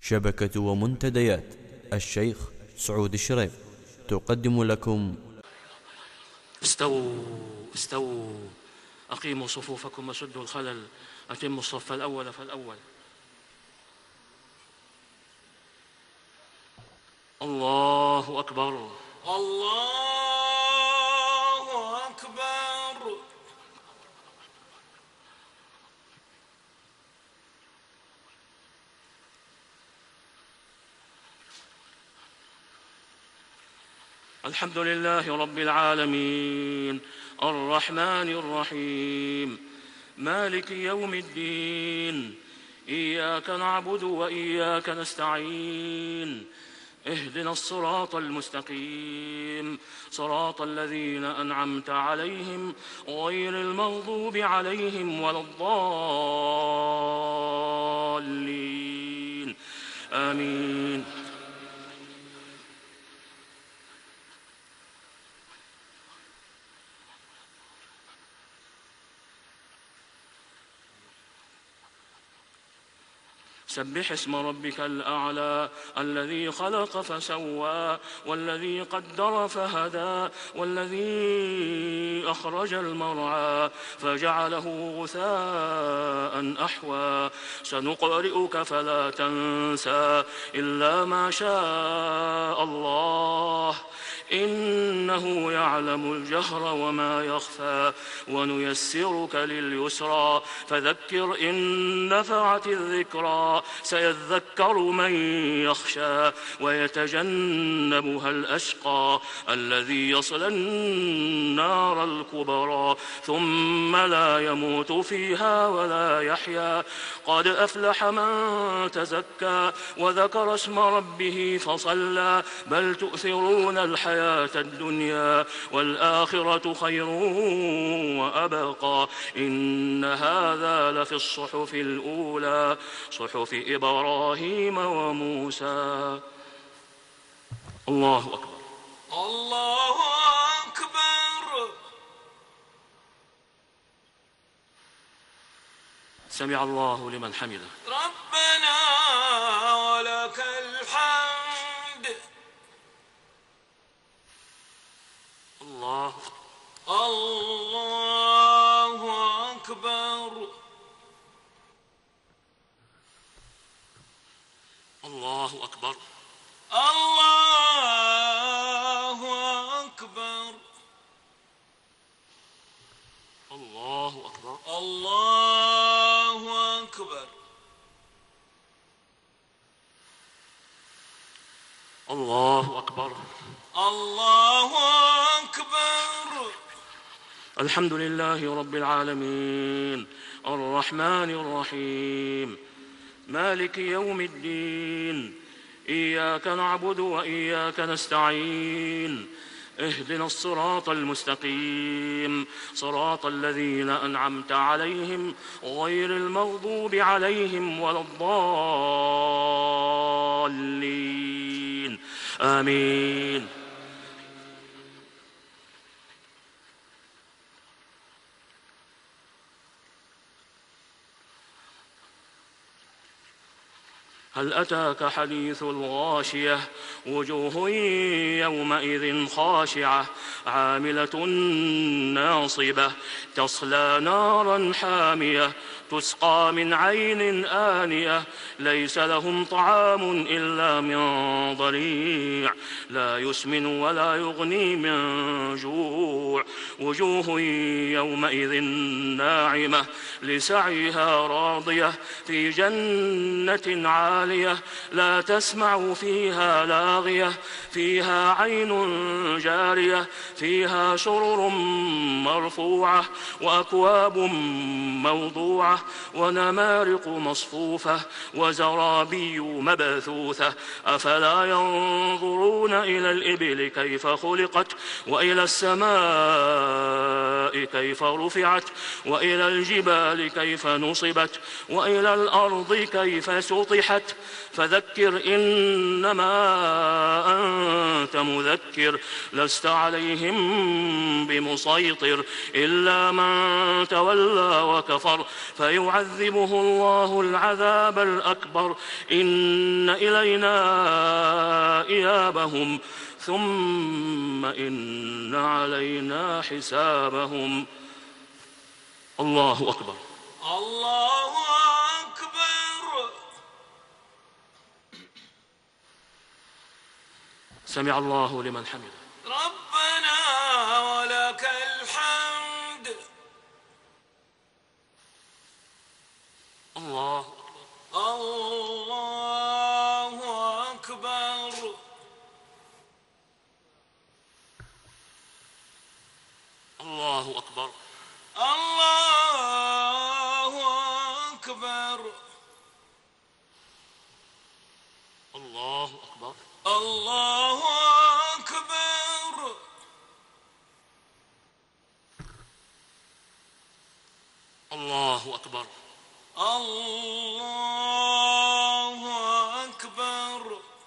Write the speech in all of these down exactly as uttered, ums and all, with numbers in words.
شبكة ومنتديات الشيخ سعود الشريف تقدم لكم. استووا استووا أقيموا صفوفكم وسدوا الخلل، أتموا الصف الأول فالأول. الله أكبر الله أكبر. الحمد لله رب العالمين الرحمن الرحيم مالك يوم الدين، إياك نعبد وإياك نستعين، اهدنا الصراط المستقيم، صراط الذين أنعمت عليهم غير المغضوب عليهم ولا الضالين، آمين. سبح اسم ربك الأعلى الذي خلق فسوى والذي قدر فهدى والذي أخرج المرعى فجعله غثاء أحوى. سنقرئك فلا تنسى إلا ما شاء الله، إنه يعلم الجهر وما يخفى، ونيسرك لليسرى فذكر إن نفعت الذكرى، سيذكر من يخشى ويتجنبها الأشقى الذي يصلى النار الكبرى ثم لا يموت فيها ولا يحيا. قد أفلح من تزكى وذكر اسم ربه فصلى، بل تؤثرون الحياة الدنيا والآخرة خير وأبقى. إن هذا لفي الصحف الأولى، صحف إبراهيم وموسى. الله أكبر الله أكبر. سمع الله لمن حمده. ربنا ولك الحمد. الله الله أكبر. الله أكبر الله أكبر. الله أكبر الله أكبر. الله أكبر الله أكبر. الحمد لله رب العالمين الرحمن الرحيم مالك يوم الدين، إياك نعبد وإياك نستعين، اهدنا الصراط المستقيم، صراط الذين أنعمت عليهم غير المغضوب عليهم ولا الضالين، آمين. هل أتاك حديث الغاشية؟ وجوه يومئذ خاشعة عاملة ناصبة تصلى نارا حامية تسقى من عين آنية ليس لهم طعام إلا من ضريع لا يسمن ولا يغني من جوع. وجوه يومئذ ناعمة لسعيها راضية في جنة عالية لا تسمع فيها لاغية فيها عين جارية فيها سرر مرفوعة وأكواب موضوعة ونمارق مصفوفة وزرابي مبثوثة. أفلا ينظرون إلى الإبل كيف خلقت وإلى السماء كيف رفعت وإلى الجبال كيف نصبت وإلى الأرض كيف سطحت. فذكر إنما أنت مذكر لست عليهم بمسيطر إلا من تولى وكفر فيعذبه الله العذاب الأكبر إن إلينا إيابهم ثم إن علينا حسابهم. الله أكبر. الله أكبر. سمع الله لمن حمده. ربنا ولك الحمد. الله أكبر. الله أكبر. الله أكبر. الله أكبر. الله أكبر. الله أكبر. الله أكبر. الله أكبر.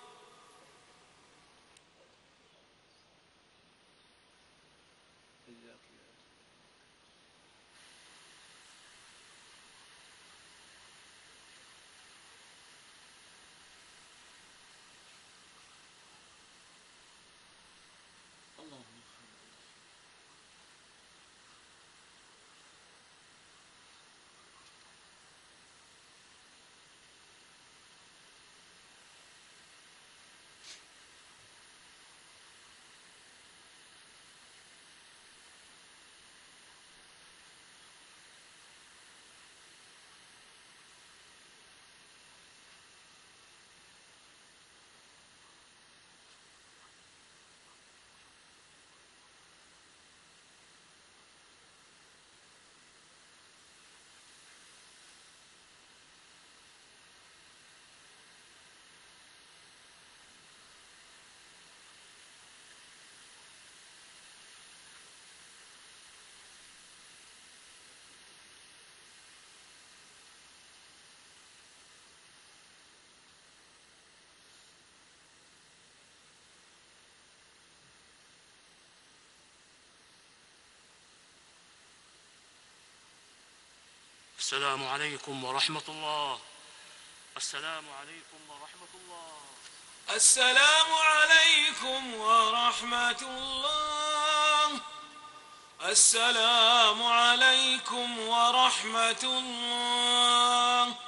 السلام عليكم ورحمة الله. السلام عليكم ورحمة الله. السلام عليكم ورحمة الله. السلام عليكم ورحمة الله.